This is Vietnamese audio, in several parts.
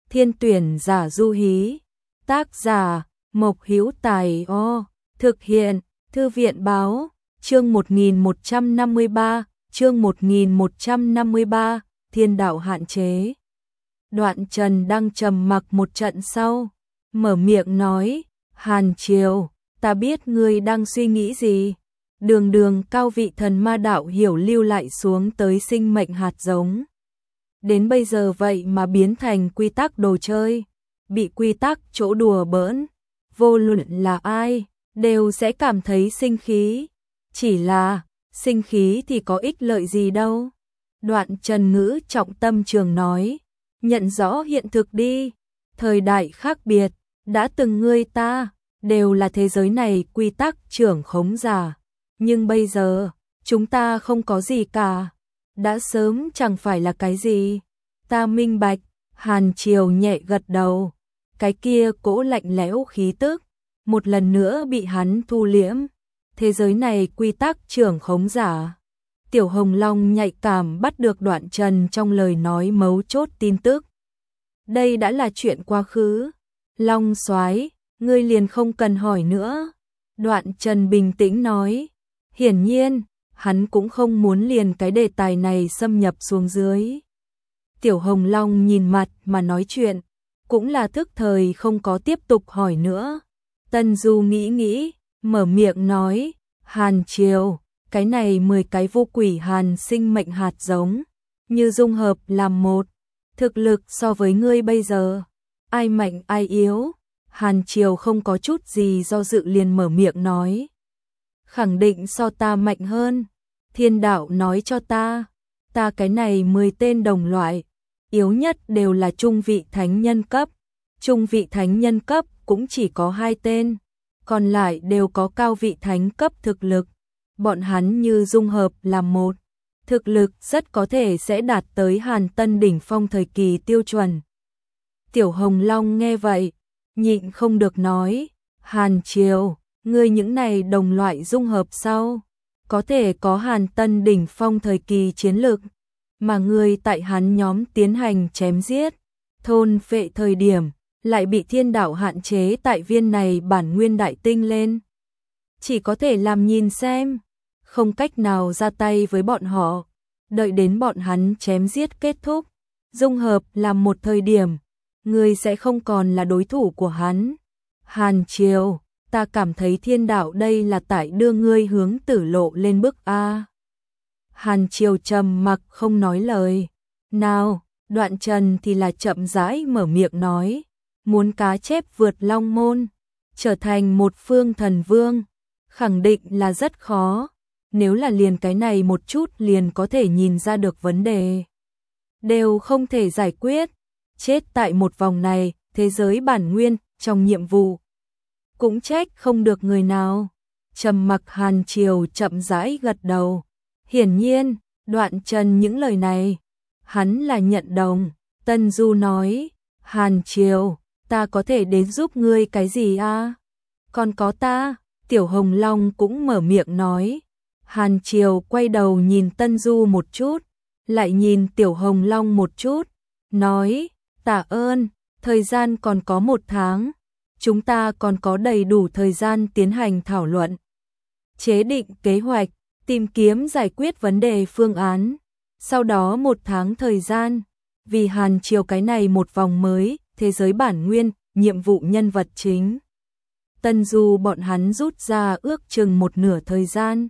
Thiên tuyển giả du hí. Tác giả Mộc Hữu Tài. Thực hiện Thư viện báo. Chương 1153, chương 1153, Thiên đạo hạn chế. Đoạn Trần đang trầm mặc một trận sau, mở miệng nói, Hàn Triều, ta biết ngươi đang suy nghĩ gì. Đường đường cao vị thần ma đạo hiểu lưu lại xuống tới sinh mệnh hạt giống. Đến bây giờ vậy mà biến thành quy tắc đồ chơi, bị quy tắc chỗ đùa bỡn. Vô luận là ai, đều sẽ cảm thấy sinh khí. Chỉ là, sinh khí thì có ích lợi gì đâu. Đoạn Trần ngữ trọng tâm trường nói, nhận rõ hiện thực đi. Thời đại khác biệt, đã từng ngươi ta, đều là thế giới này quy tắc trưởng khống giả. Nhưng bây giờ, chúng ta không có gì cả. Đã sớm chẳng phải là cái gì. Ta minh bạch. Hàn Triều nhẹ gật đầu. Cái kia cỗ lạnh lẽo khí tức, một lần nữa bị hắn thu liễm. Thế giới này quy tắc trưởng khống giả. Tiểu Hồng Long nhạy cảm bắt được Đoạn Trần trong lời nói mấu chốt tin tức. Đây đã là chuyện quá khứ. Long soái, ngươi liền không cần hỏi nữa. Đoạn Trần bình tĩnh nói. Hiển nhiên, hắn cũng không muốn liền cái đề tài này xâm nhập xuống dưới. Tiểu Hồng Long nhìn mặt mà nói chuyện, cũng là thức thời không có tiếp tục hỏi nữa. Tân Du nghĩ, mở miệng nói, Hàn Triều, cái này 10 cái vô quỷ hàn sinh mệnh hạt giống, như dung hợp làm một, thực lực so với ngươi bây giờ, ai mạnh ai yếu. Hàn Triều không có chút gì do dự liền mở miệng nói, khẳng định so ta mạnh hơn. Thiên đạo nói cho ta cái này 10 tên đồng loại, yếu nhất đều là trung vị thánh nhân cấp. Trung vị thánh nhân cấp cũng chỉ có 2 tên, còn lại đều có cao vị thánh cấp thực lực. Bọn hắn như dung hợp làm một, thực lực rất có thể sẽ đạt tới Hàn Tân đỉnh phong thời kỳ tiêu chuẩn. Tiểu Hồng Long nghe vậy, nhịn không được nói, Hàn Triều, ngươi những này đồng loại dung hợp sau, có thể có Hàn Tân đỉnh phong thời kỳ chiến lực, mà ngươi tại hắn nhóm tiến hành chém giết, thôn phệ thời điểm, lại bị thiên đạo hạn chế tại viên này bản nguyên đại tinh lên. Chỉ có thể làm nhìn xem, không cách nào ra tay với bọn họ, đợi đến bọn hắn chém giết kết thúc, dung hợp làm một thời điểm, ngươi sẽ không còn là đối thủ của hắn. Hàn Triều, ta cảm thấy thiên đạo đây là tại đưa ngươi hướng tử lộ lên bước A. Hàn Triều trầm mặc không nói lời. Nào, Đoạn Trần thì là chậm rãi mở miệng nói, muốn cá chép vượt long môn, trở thành một phương thần vương, khẳng định là rất khó. Nếu là liền cái này một chút liền có thể nhìn ra được vấn đề, đều không thể giải quyết, chết tại một vòng này, thế giới bản nguyên, trong nhiệm vụ. Cũng trách không được người nào. Trầm mặc. Hàn Triều chậm rãi gật đầu. Hiển nhiên, Đoạn Trần những lời này, hắn là nhận đồng. Tân Du nói, Hàn Triều, ta có thể đến giúp ngươi cái gì a? Còn có ta. Tiểu Hồng Long cũng mở miệng nói. Hàn Triều quay đầu nhìn Tân Du một chút, lại nhìn Tiểu Hồng Long một chút, nói, tạ ơn, thời gian còn có 1 tháng, chúng ta còn có đầy đủ thời gian tiến hành thảo luận, chế định kế hoạch, tìm kiếm giải quyết vấn đề phương án. Sau đó 1 tháng thời gian, vì Hàn Triều cái này một vòng mới, thế giới bản nguyên, nhiệm vụ nhân vật chính. Tân Du bọn hắn rút ra ước chừng 1/2 thời gian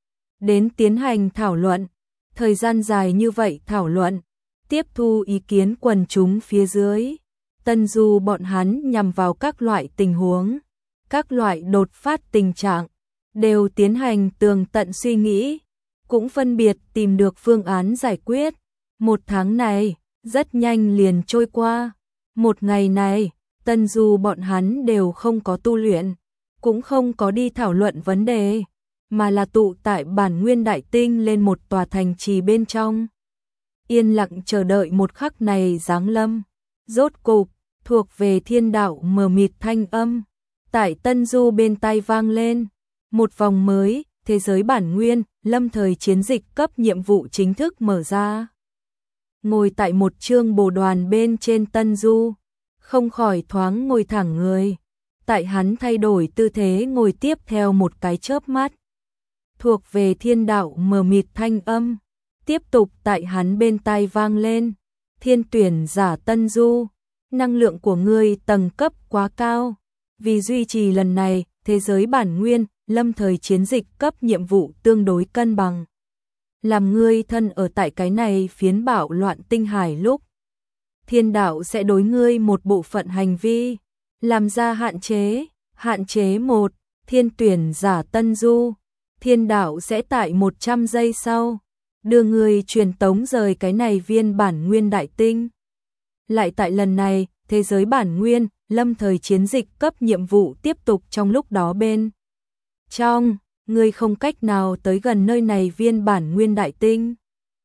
đến tiến hành thảo luận. Thời gian dài như vậy thảo luận, tiếp thu ý kiến quần chúng phía dưới. Tân Du bọn hắn nhằm vào các loại tình huống, các loại đột phát tình trạng, đều tiến hành tường tận suy nghĩ, cũng phân biệt tìm được phương án giải quyết. 1 tháng này, rất nhanh liền trôi qua. 1 ngày này, Tân Du bọn hắn đều không có tu luyện, cũng không có đi thảo luận vấn đề, mà là tụ tại bản nguyên đại tinh lên một tòa thành trì bên trong. Yên lặng chờ đợi một khắc này giáng lâm. Rốt cục, thuộc về thiên đạo mờ mịt thanh âm, tại Tân Du bên tai vang lên. Một vòng mới, thế giới bản nguyên, lâm thời chiến dịch cấp nhiệm vụ chính thức mở ra. Ngồi tại một chương bồ đoàn bên trên Tân Du, không khỏi thoáng ngồi thẳng người. Tại hắn thay đổi tư thế ngồi tiếp theo một cái chớp mắt. Thuộc về thiên đạo mờ mịt thanh âm. Tiếp tục tại hắn bên tai vang lên. Thiên tuyển giả Tân Du. Năng lượng của ngươi tầng cấp quá cao. Vì duy trì lần này, thế giới bản nguyên, lâm thời chiến dịch cấp nhiệm vụ tương đối cân bằng. Làm ngươi thân ở tại cái này phiến bạo loạn tinh hải lúc. Thiên đạo sẽ đối ngươi một bộ phận hành vi. Làm ra hạn chế. Hạn chế 1. Thiên tuyển giả Tân Du. Thiên đạo sẽ tại 100 giây sau. Đưa ngươi truyền tống rời cái này viên bản nguyên đại tinh. Lại tại lần này, thế giới bản nguyên, lâm thời chiến dịch cấp nhiệm vụ tiếp tục trong lúc đó bên. Trong, ngươi không cách nào tới gần nơi này viên bản nguyên đại tinh.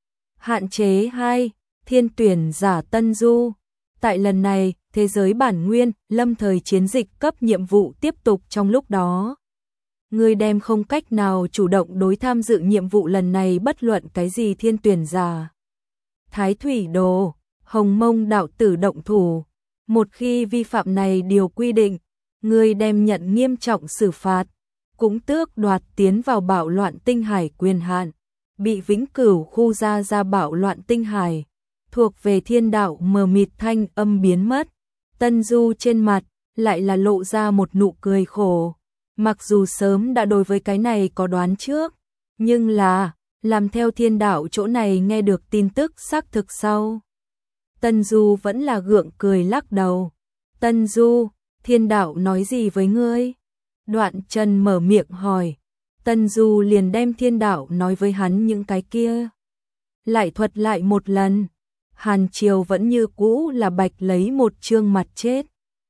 Hạn chế 2. Thiên tuyển giả Tân Du. Tại lần này, thế giới bản nguyên, lâm thời chiến dịch cấp nhiệm vụ tiếp tục trong lúc đó. Ngươi đem không cách nào chủ động đối tham dự nhiệm vụ lần này bất luận cái gì thiên tuyển giả. Thái Thủy Đồ, Hồng Mông đạo tử động thủ. Một khi vi phạm này điều quy định, ngươi đem nhận nghiêm trọng xử phạt, cũng tước đoạt tiến vào bạo loạn tinh hải quyền hạn, bị vĩnh cửu khu ra bạo loạn tinh hải, thuộc về thiên đạo mờ mịt thanh âm biến mất. Tân Du trên mặt lại là lộ ra một nụ cười khổ. Mặc dù sớm đã đối với cái này có đoán trước, nhưng là, làm theo thiên đạo chỗ này nghe được tin tức xác thực sau. Tân Du vẫn là gượng cười lắc đầu. Tân Du, thiên đạo nói gì với ngươi? Đoạn Trần mở miệng hỏi. Tân Du liền đem thiên đạo nói với hắn những cái kia. Lại thuật lại một lần. Hàn Triều vẫn như cũ là bạch lấy một trương mặt chết.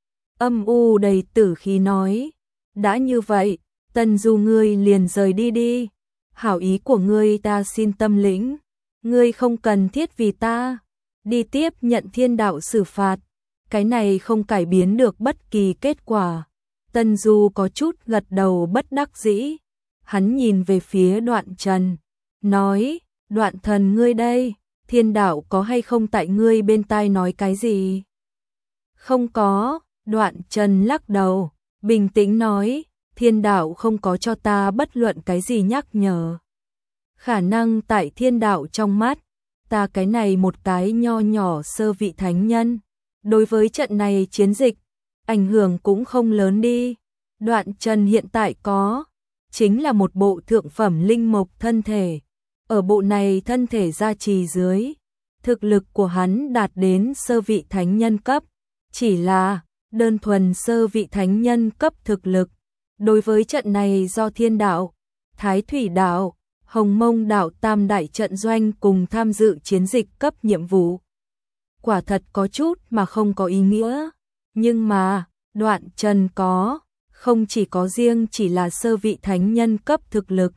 Âm u đầy tử khí nói. Đã như vậy, Tân Du ngươi liền rời đi đi. Hảo ý của ngươi ta xin tâm lĩnh. Ngươi không cần thiết vì ta đi tiếp nhận thiên đạo xử phạt. Cái này không cải biến được bất kỳ kết quả. Tân Du có chút gật đầu bất đắc dĩ. Hắn nhìn về phía Đoạn Trần. Nói, Đoạn thần ngươi đây, thiên đạo có hay không tại ngươi bên tai nói cái gì? Không có, Đoạn Trần lắc đầu. Bình tĩnh nói, thiên đạo không có cho ta bất luận cái gì nhắc nhở. Khả năng tại thiên đạo trong mắt, ta cái này một cái nho nhỏ sơ vị thánh nhân. Đối với trận này chiến dịch, ảnh hưởng cũng không lớn đi. Đoạn Trần hiện tại có, chính là một bộ thượng phẩm linh mộc thân thể. Ở bộ này thân thể gia trì dưới, thực lực của hắn đạt đến sơ vị thánh nhân cấp. Chỉ là đơn thuần sơ vị thánh nhân cấp thực lực. Đối với trận này do thiên đạo, Thái Thủy đạo, Hồng Mông đạo tam đại trận doanh cùng tham dự chiến dịch cấp nhiệm vụ. Quả thật có chút mà không có ý nghĩa. Nhưng mà, Đoạn Trần có, không chỉ có riêng chỉ là sơ vị thánh nhân cấp thực lực.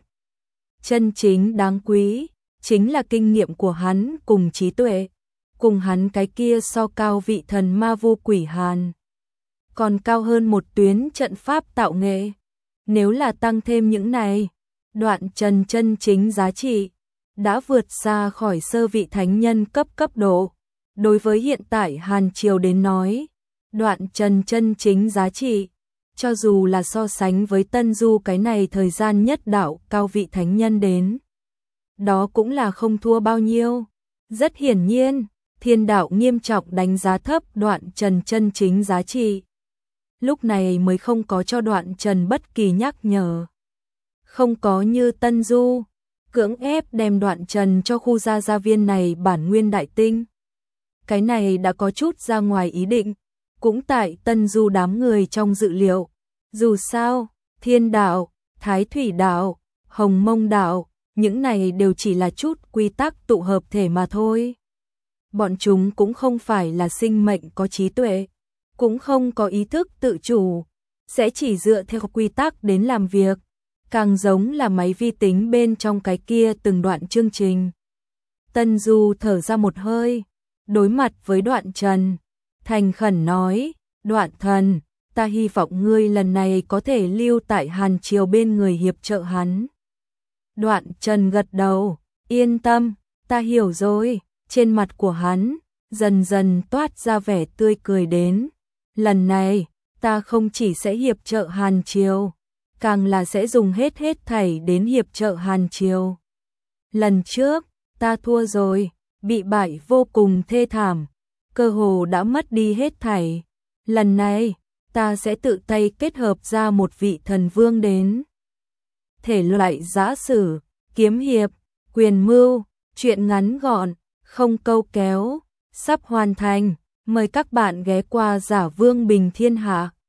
Chân chính đáng quý, chính là kinh nghiệm của hắn cùng trí tuệ. Cùng hắn cái kia so cao vị thần ma vô quỷ hàn. Còn cao hơn một tuyến trận pháp tạo nghệ. Nếu là tăng thêm những này, Đoạn Trần chân chính giá trị đã vượt xa khỏi sơ vị thánh nhân cấp độ. Đối với hiện tại Hàn Triều đến nói, Đoạn Trần chân chính giá trị, cho dù là so sánh với Tân Du cái này thời gian nhất đạo cao vị thánh nhân đến, đó cũng là không thua bao nhiêu. Rất hiển nhiên, thiên đạo nghiêm trọng đánh giá thấp Đoạn Trần chân chính giá trị. Lúc này mới không có cho Đoạn Trần bất kỳ nhắc nhở. Không có như Tân Du, cưỡng ép đem Đoạn Trần cho khu gia viên này bản nguyên đại tinh. Cái này đã có chút ra ngoài ý định, cũng tại Tân Du đám người trong dự liệu. Dù sao, thiên đạo, Thái Thủy đạo, Hồng Mông đạo, những này đều chỉ là chút quy tắc tụ hợp thể mà thôi. Bọn chúng cũng không phải là sinh mệnh có trí tuệ, cũng không có ý thức tự chủ, sẽ chỉ dựa theo quy tắc đến làm việc, càng giống là máy vi tính bên trong cái kia từng đoạn chương trình. Tân Du thở ra một hơi, đối mặt với Đoạn Trần, thành khẩn nói, Đoạn thần, ta hy vọng ngươi lần này có thể lưu tại Hàn Triều bên người hiệp trợ hắn. Đoạn Trần gật đầu, yên tâm, ta hiểu rồi. Trên mặt của hắn dần dần toát ra vẻ tươi cười đến. Lần này, ta không chỉ sẽ hiệp trợ Hàn Triều, càng là sẽ dùng hết thảy đến hiệp trợ Hàn Triều. Lần trước, ta thua rồi, bị bại vô cùng thê thảm, cơ hồ đã mất đi hết thảy. Lần này, ta sẽ tự tay kết hợp ra một vị thần vương đến. Thể loại giã sử, kiếm hiệp, quyền mưu, truyện ngắn gọn, không câu kéo, sắp hoàn thành. Mời các bạn ghé qua Giả Vương Bình Thiên Hạ.